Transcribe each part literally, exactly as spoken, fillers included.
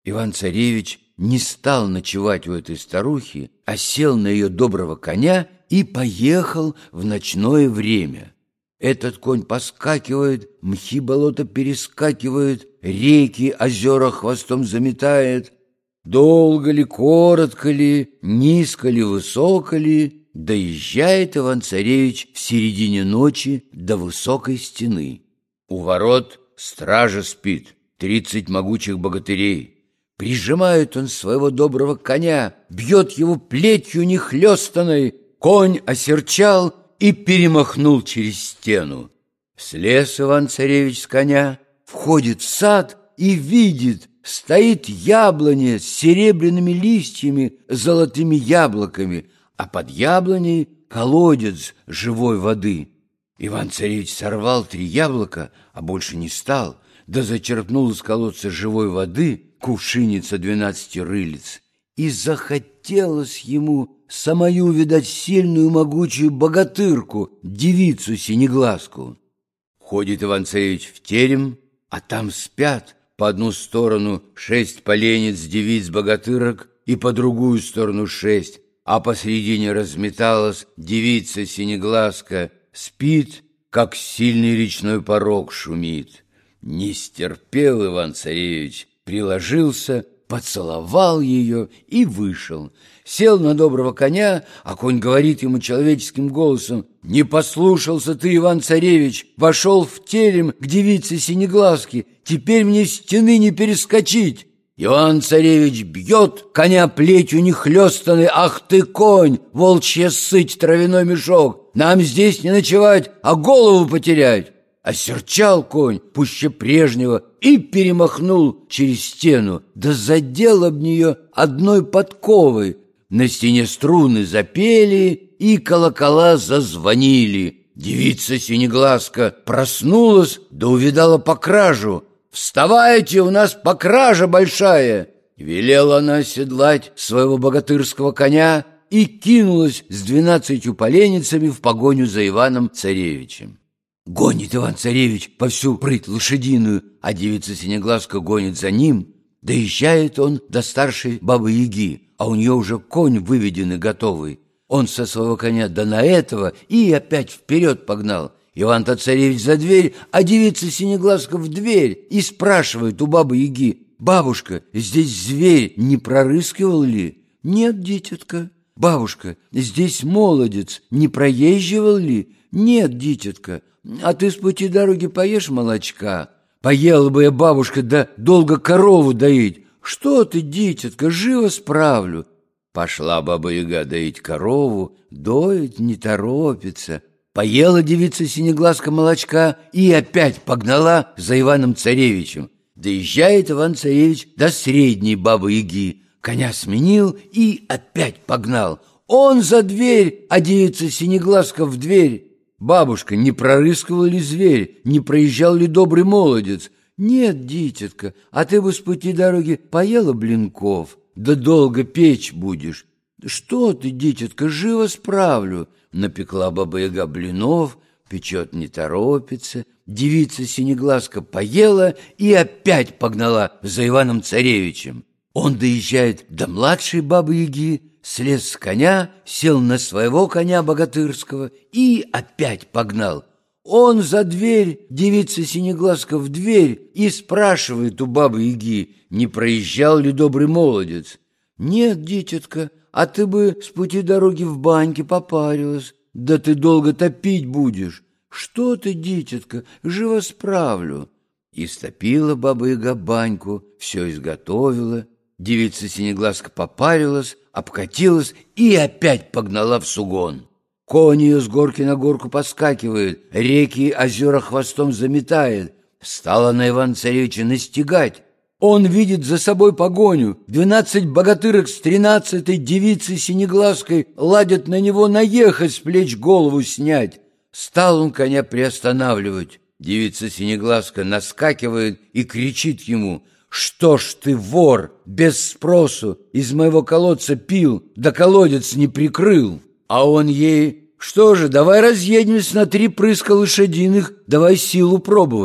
Иван-царевич не стал ночевать у этой старухи, а сел на ее доброго коня и поехал в ночное время. Этот конь поскакивает, мхи болота перескакивает, реки, озера хвостом заметает. Долго ли, коротко ли, низко ли, высоко ли, доезжает Иван-царевич в середине ночи до высокой стены. У ворот стража спит, тридцать могучих богатырей. Прижимает он своего доброго коня, бьет его плетью нехлёстанной. Конь осерчал и перемахнул через стену. Слез Иван-царевич с коня, входит в сад и видит, стоит яблоня с серебряными листьями, золотыми яблоками, а под яблоней колодец живой воды. Иван-царевич сорвал три яблока, а больше не стал, да зачерпнул из колодца живой воды кувшиница двенадцати рылиц. И захотелось ему самую видать сильную могучую богатырку, девицу синеглазку. Ходит Иван-царевич в терем, а там спят по одну сторону шесть поленниц девиц-богатырок и по другую сторону шесть, а посредине разметалась девица синеглазка, спит, как сильный речной порог шумит. Не стерпел Иван-царевич, приложился, поцеловал ее и вышел. Сел на доброго коня, а конь говорит ему человеческим голосом: «Не послушался ты, Иван-царевич, вошел в терем к девице синеглазке, теперь мне стены не перескочить». Иван-царевич бьет коня плетью нехлёстанной: «Ах ты, конь, волчья сыть, травяной мешок! Нам здесь не ночевать, а голову потерять!» Осерчал конь пуще прежнего и перемахнул через стену, да задел об нее одной подковой. На стене струны запели и колокола зазвонили. Девица синеглазка проснулась, да увидала покражу. «Вставайте, у нас покража большая!» Велела она оседлать своего богатырского коня и кинулась с двенадцатью поленницами в погоню за Иваном-царевичем. Гонит Иван-царевич по всю прыть лошадиную, а девица синеглазка гонит за ним. Доезжает он до старшей бабы-яги, а у нее уже конь выведен и готовый. Он со своего коня до на этого и опять вперед погнал. Иван-царевич за дверь, а девица синеглазка в дверь и спрашивает у бабы-яги: «Бабушка, здесь зверь не прорыскивал ли?» «Нет, дитятка». «Бабушка, здесь молодец не проезживал ли?» «Нет, дитятка». «А ты с пути дороги поешь молочка?» «Поела бы я, бабушка, да долго корову доить». «Что ты, дитятка, живо справлю». Пошла баба-яга доить корову, доить не торопится. Поела девица синеглазка молочка и опять погнала за Иваном-царевичем. Доезжает Иван-царевич до средней бабы-яги, коня сменил и опять погнал. Он за дверь, а девица синеглазка в дверь. «Бабушка, не прорыскивал ли зверь, не проезжал ли добрый молодец?» «Нет, дитятка, а ты бы с пути дороги поела блинков, да долго печь будешь». «Что ты, дитятка, живо справлю». Напекла баба-яга блинов, печет не торопится. Девица синеглазка поела и опять погнала за Иваном-царевичем. Он доезжает до младшей бабы-яги, слез с коня, сел на своего коня богатырского и опять погнал. Он за дверь, девица синеглазка в дверь и спрашивает у бабы-яги, не проезжал ли добрый молодец. «Нет, дитятка, а ты бы с пути дороги в баньке попарилась, да ты долго топить будешь». «Что ты, дитятка, живо справлю». Истопила баба-яга баньку, все изготовила. Девица синеглазка попарилась, обкатилась и опять погнала в сугон. Конь ее с горки на горку поскакивает, реки и озера хвостом заметает. Стала на Ивана-царевича настигать. Он видит за собой погоню. Двенадцать богатырок с тринадцатой девицей синеглазкой ладят на него наехать, с плеч голову снять. Стал он коня приостанавливать. Девица синеглазка наскакивает и кричит ему: «Что ж ты, вор, без спросу из моего колодца пил, да колодец не прикрыл?» А он ей: «Что же, давай разъедемся на три прыска лошадиных, давай силу пробовать».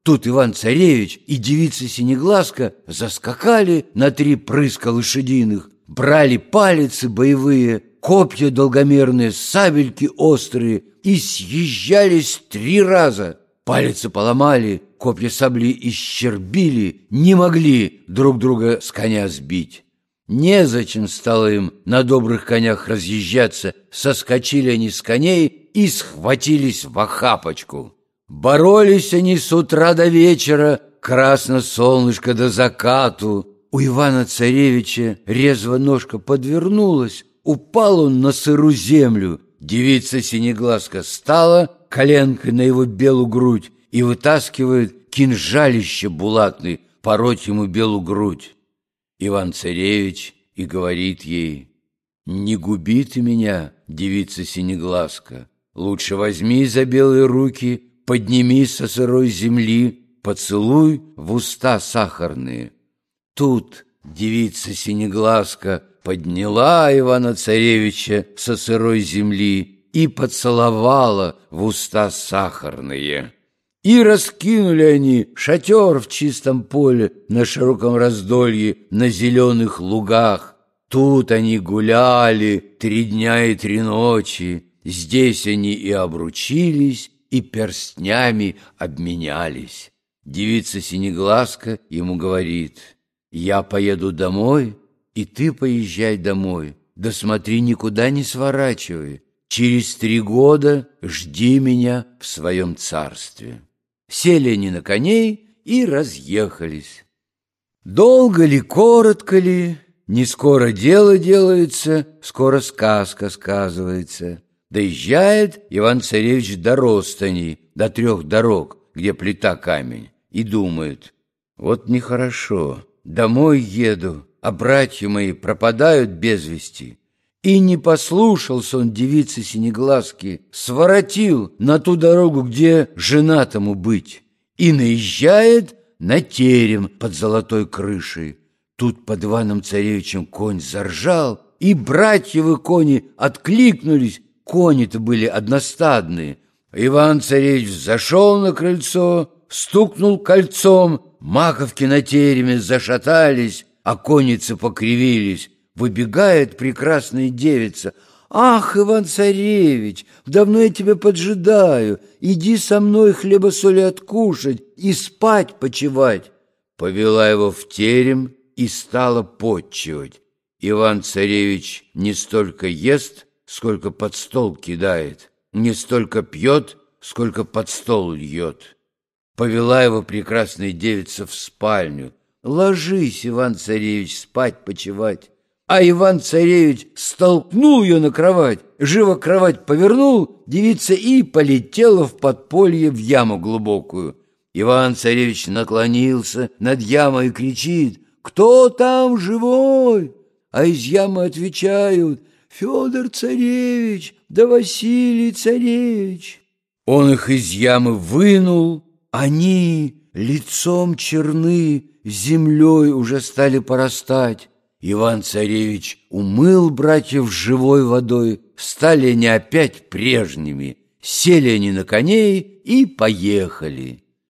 Тут Иван-царевич и девица Синеглазка заскакали на три прыска лошадиных, брали палицы боевые, копья долгомерные, сабельки острые и съезжались три раза. Палицы поломали, копья сабли исчербили, не могли друг друга с коня сбить. Незачем стало им на добрых конях разъезжаться, соскочили они с коней и схватились в охапочку. Боролись они с утра до вечера, красно солнышко до закату. У Ивана-царевича резво ножка подвернулась, упал он на сырую землю. Девица Синеглазка стала коленкой на его белую грудь и вытаскивает кинжалище булатный пороть ему белую грудь. Иван-царевич и говорит ей: «Не губи ты меня, девица Синеглазка, лучше возьми за белые руки, подними со сырой земли, поцелуй в уста сахарные». Тут девица Синеглазка подняла Ивана-царевича со сырой земли и поцеловала в уста сахарные. И раскинули они шатер в чистом поле, на широком раздолье, на зеленых лугах. Тут они гуляли три дня и три ночи. Здесь они и обручились, и перстнями обменялись. Девица Синеглазка ему говорит: «Я поеду домой, и ты поезжай домой. Да смотри, никуда не сворачивай. Через три года жди меня в своем царстве». Сели они на коней и разъехались. Долго ли, коротко ли, не скоро дело делается, скоро сказка сказывается. Доезжает Иван-царевич до Ростани, до трех дорог, где плита камень, и думает: вот нехорошо, домой еду, а братья мои пропадают без вести. И не послушался он девицы Синеглазки, своротил на ту дорогу, где женатому быть, и наезжает на терем под золотой крышей. Тут под Иваном-царевичем конь заржал, и братьевы кони откликнулись. Кони-то были одностадные. Иван-царевич зашел на крыльцо, стукнул кольцом, маковки на тереме зашатались, а конницы покривились. Выбегает прекрасная девица: «Ах, Иван-царевич, давно я тебя поджидаю, иди со мной хлеба-соли откушать и спать почивать». Повела его в терем и стала потчевать. Иван-царевич не столько ест, сколько под стол кидает, не столько пьет, сколько под стол льет. Повела его прекрасная девица в спальню: «Ложись, Иван-царевич, спать почивать». А Иван-царевич столкнул ее на кровать, живо кровать повернул, девица и полетела в подполье в яму глубокую. Иван-царевич наклонился над ямой и кричит: «Кто там живой?» А из ямы отвечают: «Федор-царевич, да Василий-царевич». Он их из ямы вынул, они лицом черны, землей уже стали порастать. Иван-царевич умыл братьев живой водой, стали они опять прежними, сели они на коней и поехали.